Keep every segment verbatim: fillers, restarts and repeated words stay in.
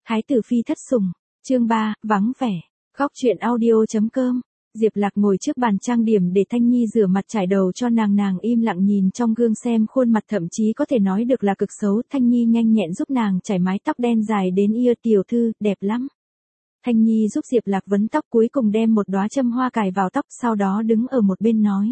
Thái tử phi thất sủng, chương ba, vắng vẻ. Góc truyện audio chấm com. Diệp Lạc ngồi trước bàn trang điểm để Thanh Nhi rửa mặt trải đầu cho nàng, nàng im lặng nhìn trong gương xem khuôn mặt thậm chí có thể nói được là cực xấu. Thanh Nhi nhanh nhẹn giúp nàng chải mái tóc đen dài đến ear, tiểu thư, đẹp lắm. Thanh Nhi giúp Diệp Lạc vấn tóc, cuối cùng đem một đóa châm hoa cài vào tóc, sau đó đứng ở một bên nói.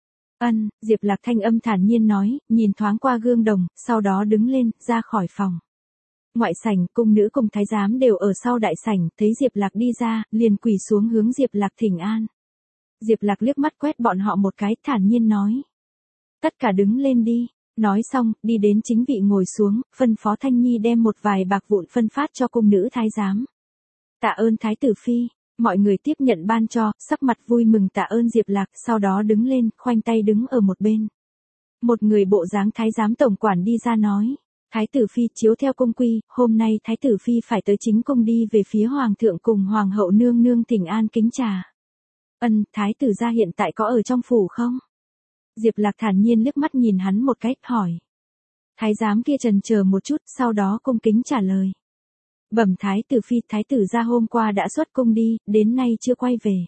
Ân, Diệp Lạc thanh âm thản nhiên nói, nhìn thoáng qua gương đồng, sau đó đứng lên, ra khỏi phòng. Ngoại sảnh, cung nữ cùng thái giám đều ở sau đại sảnh, thấy Diệp Lạc đi ra, liền quỳ xuống hướng Diệp Lạc thỉnh an. Diệp Lạc liếc mắt quét bọn họ một cái, thản nhiên nói. Tất cả đứng lên đi. Nói xong, đi đến chính vị ngồi xuống, phân phó Thanh Nhi đem một vài bạc vụn phân phát cho cung nữ thái giám. Tạ ơn Thái tử phi. Mọi người tiếp nhận ban cho, sắc mặt vui mừng tạ ơn Diệp Lạc, sau đó đứng lên, khoanh tay đứng ở một bên. Một người bộ dáng thái giám tổng quản đi ra nói. Thái tử phi, chiếu theo cung quy, hôm nay thái tử phi phải tới chính cung đi về phía hoàng thượng cùng hoàng hậu nương nương thỉnh an kính trà. Ân, thái tử gia hiện tại có ở trong phủ không? Diệp Lạc thản nhiên liếc mắt nhìn hắn một cách, hỏi. Thái giám kia chần chờ một chút, sau đó cung kính trả lời. Bẩm thái tử phi, thái tử gia hôm qua đã xuất cung đi, đến nay chưa quay về.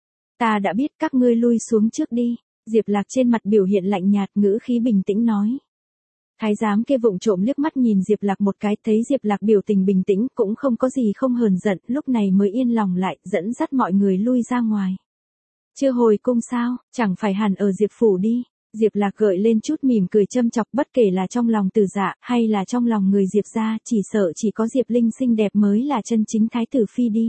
Ta đã biết, các ngươi lui xuống trước đi. Diệp Lạc trên mặt biểu hiện lạnh nhạt, ngữ khí bình tĩnh nói. Thái giám kia vụng trộm liếc mắt nhìn Diệp Lạc một cái, thấy Diệp Lạc biểu tình bình tĩnh, cũng không có gì không hờn giận, lúc này mới yên lòng lại, dẫn dắt mọi người lui ra ngoài. Chưa hồi cung sao, chẳng phải hẳn ở Diệp phủ đi. Diệp Lạc gợi lên chút mỉm cười châm chọc, bất kể là trong lòng Từ Dạ hay là trong lòng người Diệp gia, chỉ sợ chỉ có Diệp Linh xinh đẹp mới là chân chính thái tử phi đi.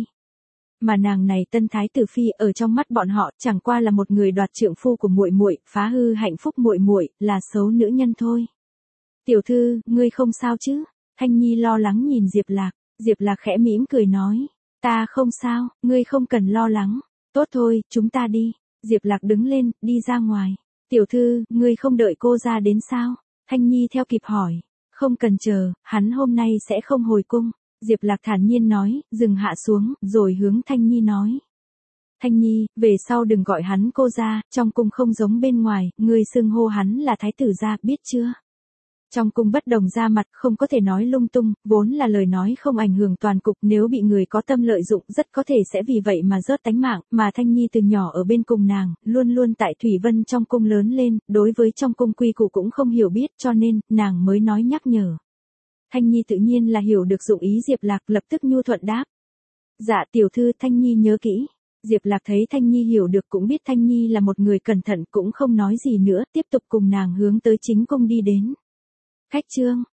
Mà nàng này tân thái tử phi ở trong mắt bọn họ chẳng qua là một người đoạt trượng phu của muội muội, phá hư hạnh phúc muội muội, là xấu nữ nhân thôi. Tiểu thư, ngươi không sao chứ? Thanh Nhi lo lắng nhìn Diệp Lạc. Diệp Lạc khẽ mỉm cười nói. Ta không sao, ngươi không cần lo lắng. Tốt thôi, chúng ta đi. Diệp Lạc đứng lên, đi ra ngoài. Tiểu thư, ngươi không đợi cô ra đến sao? Thanh Nhi theo kịp hỏi. Không cần chờ, hắn hôm nay sẽ không hồi cung. Diệp Lạc thản nhiên nói, dừng hạ xuống, rồi hướng Thanh Nhi nói. Thanh Nhi, về sau đừng gọi hắn cô ra, trong cung không giống bên ngoài, ngươi xưng hô hắn là thái tử gia, biết chưa? Trong cung bất đồng ra mặt, không có thể nói lung tung, vốn là lời nói không ảnh hưởng toàn cục, nếu bị người có tâm lợi dụng rất có thể sẽ vì vậy mà rớt tánh mạng, mà Thanh Nhi từ nhỏ ở bên cùng nàng, luôn luôn tại Thủy Vân trong cung lớn lên, đối với trong cung quy củ cũng không hiểu biết, cho nên, nàng mới nói nhắc nhở. Thanh Nhi tự nhiên là hiểu được dụng ý Diệp Lạc, lập tức nhu thuận đáp. Dạ tiểu thư, Thanh Nhi nhớ kỹ. Diệp Lạc thấy Thanh Nhi hiểu được, cũng biết Thanh Nhi là một người cẩn thận, cũng không nói gì nữa, tiếp tục cùng nàng hướng tới chính cung đi đến. Khách trương,